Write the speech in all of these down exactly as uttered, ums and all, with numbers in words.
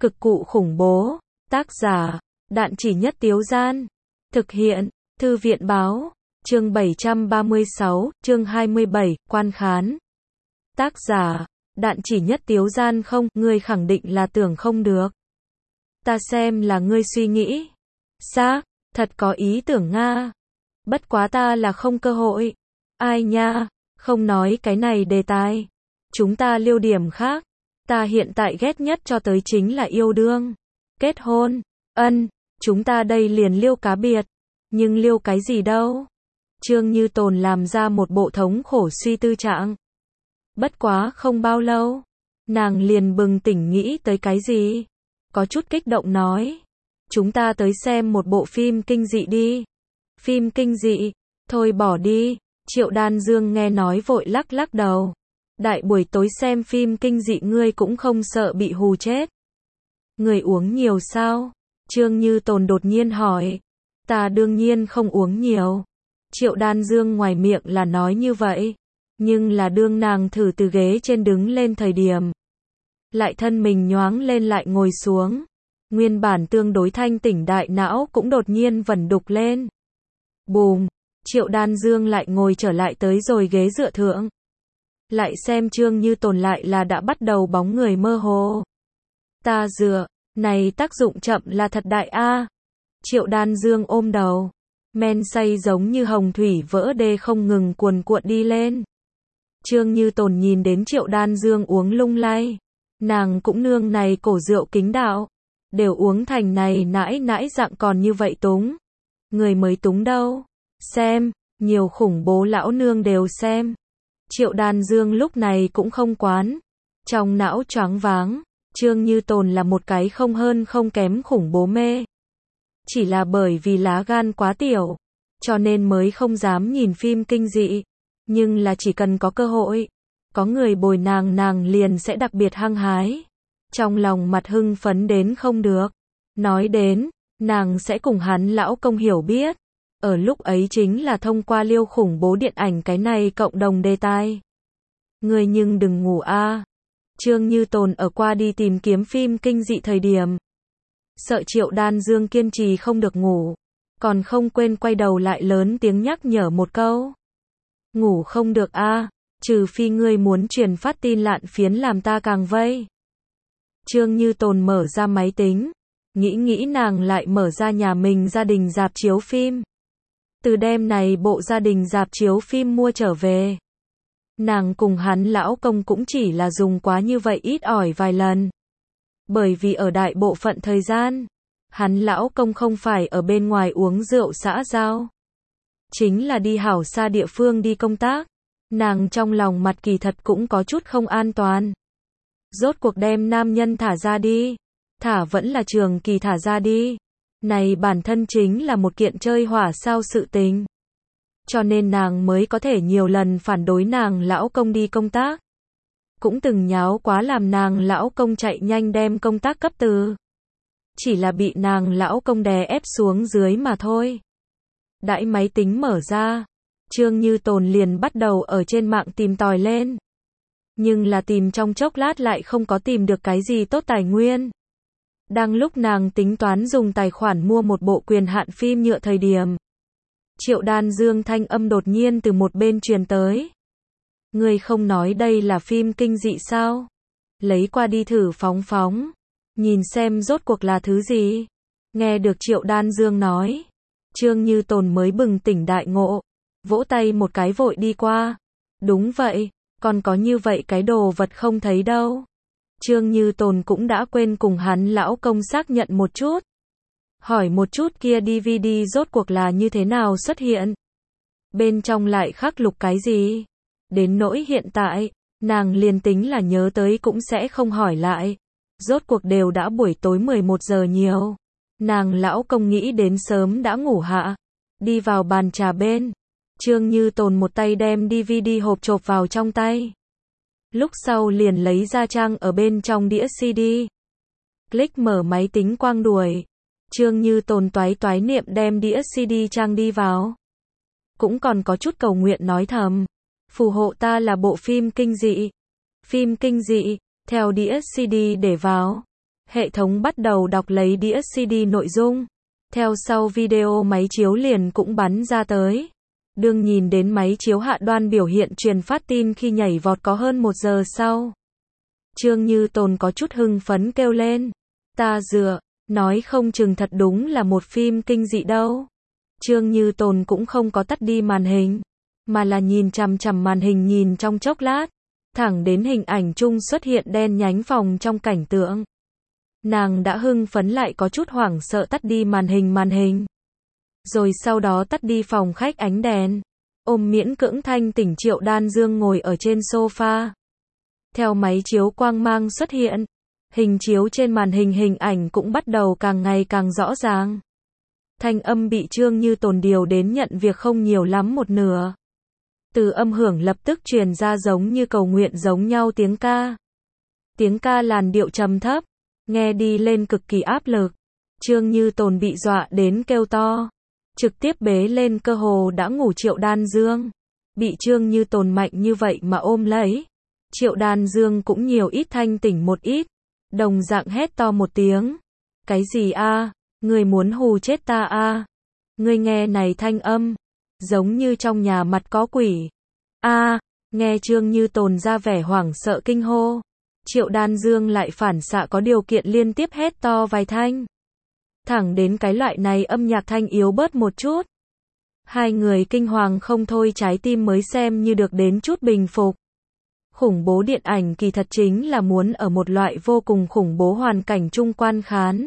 Cực cụ khủng bố. Tác giả, Đạn Chỉ Nhất Tiếu Gian. Thực hiện, Thư viện Báo. Chương bảy trăm ba mươi sáu, chương hai mươi bảy, quan khán. Tác giả, Đạn Chỉ Nhất Tiếu Gian. Không, ngươi khẳng định là tưởng không được. Ta xem là ngươi suy nghĩ. Xác, thật có ý tưởng Nga. Bất quá ta là không cơ hội. Ai nha, không nói cái này đề tài. Chúng ta liêu điểm khác. Ta hiện tại ghét nhất cho tới chính là yêu đương. Kết hôn, ân, chúng ta đây liền liêu cá biệt. Nhưng liêu cái gì đâu? Trương Như Tồn làm ra một bộ thống khổ suy tư trạng. Bất quá không bao lâu, nàng liền bừng tỉnh nghĩ tới cái gì. Có chút kích động nói. Chúng ta tới xem một bộ phim kinh dị đi. Phim kinh dị, thôi bỏ đi. Triệu Đan Dương nghe nói vội lắc lắc đầu. Đại buổi tối xem phim kinh dị ngươi cũng không sợ bị hù chết. Người uống nhiều sao? Trương Như Tồn đột nhiên hỏi. Ta đương nhiên không uống nhiều. Triệu Đan Dương ngoài miệng là nói như vậy. Nhưng là đương nàng thử từ ghế trên đứng lên thời điểm. Lại thân mình nhoáng lên lại ngồi xuống. Nguyên bản tương đối thanh tỉnh đại não cũng đột nhiên vẩn đục lên. Bùm, Triệu Đan Dương lại ngồi trở lại tới rồi ghế dựa thượng. Lại xem Trương Như Tồn lại là đã bắt đầu bóng người mơ hồ. Ta dựa, này tác dụng chậm là thật đại a. Triệu Đan Dương ôm đầu. Men say giống như hồng thủy vỡ đê không ngừng cuồn cuộn đi lên. Trương Như Tồn nhìn đến Triệu Đan Dương uống lung lay. Nàng cũng nương này cổ rượu kính đạo. Đều uống thành này nãi nãi dạng còn như vậy túng. Người mới túng đâu. Xem, nhiều khủng bố lão nương đều xem. Triệu Đan Dương lúc này cũng không quán. Trong não choáng váng. Trương Như Tồn là một cái không hơn không kém khủng bố mê. Chỉ là bởi vì lá gan quá tiểu. Cho nên mới không dám nhìn phim kinh dị. Nhưng là chỉ cần có cơ hội. Có người bồi nàng nàng liền sẽ đặc biệt hăng hái. Trong lòng mặt hưng phấn đến không được. Nói đến, nàng sẽ cùng hắn lão công hiểu biết. Ở lúc ấy chính là thông qua liêu khủng bố điện ảnh cái này cộng đồng đề tài. Người nhưng đừng ngủ a. Trương Như Tồn ở qua đi tìm kiếm phim kinh dị thời điểm. Sợ Triệu Đan Dương kiên trì không được ngủ. Còn không quên quay đầu lại lớn tiếng nhắc nhở một câu. Ngủ không được a, trừ phi ngươi muốn truyền phát tin lạn phiến làm ta càng vây. Trương Như Tồn mở ra máy tính. Nghĩ nghĩ nàng lại mở ra nhà mình gia đình rạp chiếu phim. Từ đêm này bộ gia đình rạp chiếu phim mua trở về. Nàng cùng hắn lão công cũng chỉ là dùng quá như vậy ít ỏi vài lần. Bởi vì ở đại bộ phận thời gian, hắn lão công không phải ở bên ngoài uống rượu xã giao. Chính là đi hảo xa địa phương đi công tác. Nàng trong lòng mặt kỳ thật cũng có chút không an toàn. Rốt cuộc đem nam nhân thả ra đi. Thả vẫn là trường kỳ thả ra đi. Này bản thân chính là một kiện chơi hỏa sao sự tình. Cho nên nàng mới có thể nhiều lần phản đối nàng lão công đi công tác. Cũng từng nháo quá làm nàng lão công chạy nhanh đem công tác cấp từ. Chỉ là bị nàng lão công đè ép xuống dưới mà thôi. Đãi máy tính mở ra. Trương Như Tồn liền bắt đầu ở trên mạng tìm tòi lên. Nhưng là tìm trong chốc lát lại không có tìm được cái gì tốt tài nguyên. Đang lúc nàng tính toán dùng tài khoản mua một bộ quyền hạn phim nhựa thời điểm. Triệu Đan Dương thanh âm đột nhiên từ một bên truyền tới. Ngươi không nói đây là phim kinh dị sao? Lấy qua đi thử phóng phóng. Nhìn xem rốt cuộc là thứ gì? Nghe được Triệu Đan Dương nói. Trương Như Tồn mới bừng tỉnh đại ngộ. Vỗ tay một cái vội đi qua. Đúng vậy, còn có như vậy cái đồ vật không thấy đâu. Trương Như Tồn cũng đã quên cùng hắn lão công xác nhận một chút. Hỏi một chút kia đê vê đê rốt cuộc là như thế nào xuất hiện. Bên trong lại khắc lục cái gì. Đến nỗi hiện tại, nàng liền tính là nhớ tới cũng sẽ không hỏi lại. Rốt cuộc đều đã buổi tối mười một giờ nhiều. Nàng lão công nghĩ đến sớm đã ngủ hạ. Đi vào bàn trà bên. Trương Như Tồn một tay đem đê vê đê hộp chộp vào trong tay. Lúc sau liền lấy ra trang ở bên trong đĩa xê đê. Click mở máy tính quang đuổi. Trương Như Tồn toái toái niệm đem đĩa xê đê trang đi vào. Cũng còn có chút cầu nguyện nói thầm. Phù hộ ta là bộ phim kinh dị. Phim kinh dị, theo đĩa xê đê để vào. Hệ thống bắt đầu đọc lấy đĩa xê đê nội dung. Theo sau video máy chiếu liền cũng bắn ra tới. Đương nhìn đến máy chiếu hạ đoan biểu hiện truyền phát tin khi nhảy vọt có hơn một giờ sau. Trương Như Tồn có chút hưng phấn kêu lên. Ta dựa, nói không chừng thật đúng là một phim kinh dị đâu. Trương Như Tồn cũng không có tắt đi màn hình, mà là nhìn chằm chằm màn hình nhìn trong chốc lát, thẳng đến hình ảnh chung xuất hiện đen nhánh phòng trong cảnh tượng. Nàng đã hưng phấn lại có chút hoảng sợ tắt đi màn hình màn hình. Rồi sau đó tắt đi phòng khách ánh đèn, ôm miễn cưỡng thanh tỉnh Triệu Đan Dương ngồi ở trên sofa. Theo máy chiếu quang mang xuất hiện, hình chiếu trên màn hình hình ảnh cũng bắt đầu càng ngày càng rõ ràng. Thanh âm bị Trương Như Tồn điều đến nhận việc không nhiều lắm một nửa. Từ âm hưởng lập tức truyền ra giống như cầu nguyện giống nhau tiếng ca. Tiếng ca làn điệu trầm thấp, nghe đi lên cực kỳ áp lực. Trương Như Tồn bị dọa đến kêu to, trực tiếp bế lên cơ hồ đã ngủ Triệu Đan Dương. Bị Trương Như Tồn mạnh như vậy mà ôm lấy, Triệu Đan Dương cũng nhiều ít thanh tỉnh một ít, đồng dạng hét to một tiếng. Cái gì a? Người muốn hù chết ta a? Ngươi nghe này thanh âm, giống như trong nhà mặt có quỷ. A, nghe Trương Như Tồn ra vẻ hoảng sợ kinh hô. Triệu Đan Dương lại phản xạ có điều kiện liên tiếp hét to vài thanh. Thẳng đến cái loại này âm nhạc thanh yếu bớt một chút. Hai người kinh hoàng không thôi, trái tim mới xem như được đến chút bình phục. Khủng bố điện ảnh kỳ thật chính là muốn ở một loại vô cùng khủng bố hoàn cảnh chung quan khán.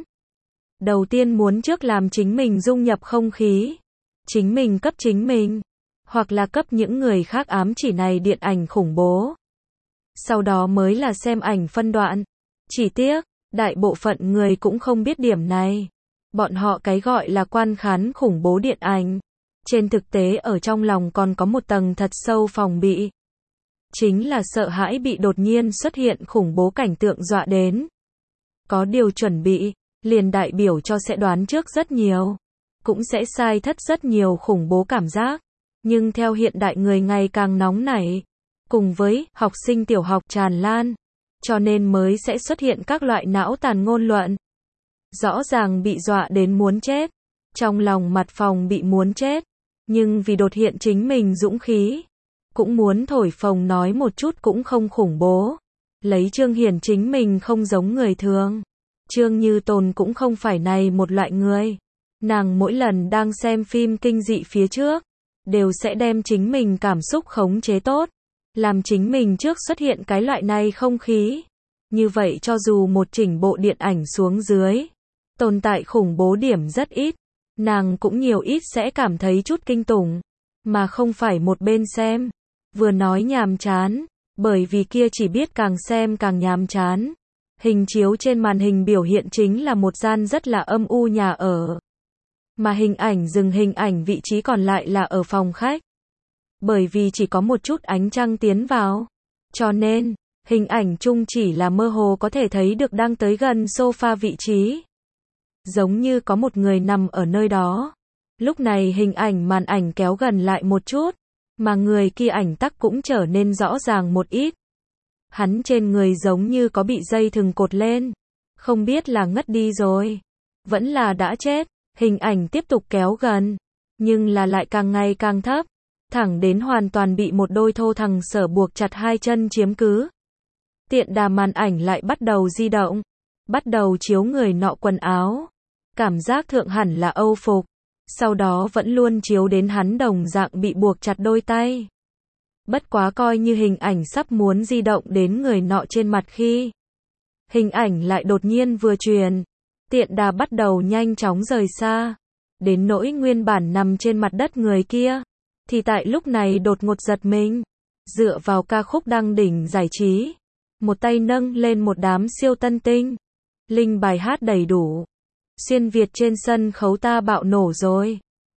Đầu tiên muốn trước làm chính mình dung nhập không khí. Chính mình cấp chính mình. Hoặc là cấp những người khác ám chỉ này điện ảnh khủng bố. Sau đó mới là xem ảnh phân đoạn. Chỉ tiếc, đại bộ phận người cũng không biết điểm này. Bọn họ cái gọi là quan khán khủng bố điện ảnh. Trên thực tế ở trong lòng còn có một tầng thật sâu phòng bị. Chính là sợ hãi bị đột nhiên xuất hiện khủng bố cảnh tượng dọa đến. Có điều chuẩn bị, liền đại biểu cho sẽ đoán trước rất nhiều. Cũng sẽ sai thất rất nhiều khủng bố cảm giác. Nhưng theo hiện đại người ngày càng nóng nảy, cùng với học sinh tiểu học tràn lan, cho nên mới sẽ xuất hiện các loại não tàn ngôn luận. Rõ ràng bị dọa đến muốn chết, trong lòng mặt phòng bị muốn chết, nhưng vì đột hiện chính mình dũng khí, cũng muốn thổi phồng nói một chút cũng không khủng bố, lấy Trương Hiển chính mình không giống người thường. Trương Như Tồn cũng không phải này một loại người. Nàng mỗi lần đang xem phim kinh dị phía trước, đều sẽ đem chính mình cảm xúc khống chế tốt, làm chính mình trước xuất hiện cái loại này không khí. Như vậy cho dù một chỉnh bộ điện ảnh xuống dưới, tồn tại khủng bố điểm rất ít, nàng cũng nhiều ít sẽ cảm thấy chút kinh tủng, mà không phải một bên xem, vừa nói nhàm chán, bởi vì kia chỉ biết càng xem càng nhàm chán. Hình chiếu trên màn hình biểu hiện chính là một gian rất là âm u nhà ở. Mà hình ảnh dừng hình ảnh vị trí còn lại là ở phòng khách. Bởi vì chỉ có một chút ánh trăng tiến vào. Cho nên, hình ảnh chung chỉ là mơ hồ có thể thấy được đang tới gần sofa vị trí. Giống như có một người nằm ở nơi đó. Lúc này hình ảnh màn ảnh kéo gần lại một chút. Mà người kia ảnh tắc cũng trở nên rõ ràng một ít. Hắn trên người giống như có bị dây thừng cột lên. Không biết là ngất đi rồi. Vẫn là đã chết. Hình ảnh tiếp tục kéo gần. Nhưng là lại càng ngày càng thấp. Thẳng đến hoàn toàn bị một đôi thô thằng sở buộc chặt hai chân chiếm cứ. Tiện đà màn ảnh lại bắt đầu di động. Bắt đầu chiếu người nọ quần áo. Cảm giác thượng hẳn là Âu phục. Sau đó vẫn luôn chiếu đến hắn đồng dạng bị buộc chặt đôi tay. Bất quá coi như hình ảnh sắp muốn di động đến người nọ trên mặt khi. Hình ảnh lại đột nhiên vừa truyền. Tiện đà bắt đầu nhanh chóng rời xa. Đến nỗi nguyên bản nằm trên mặt đất người kia. Thì tại lúc này đột ngột giật mình. Dựa vào ca khúc đăng đỉnh giải trí. Một tay nâng lên một đám siêu tân tinh. Linh bài hát đầy đủ. Xuyên Việt trên sân khấu ta bạo nổ rồi.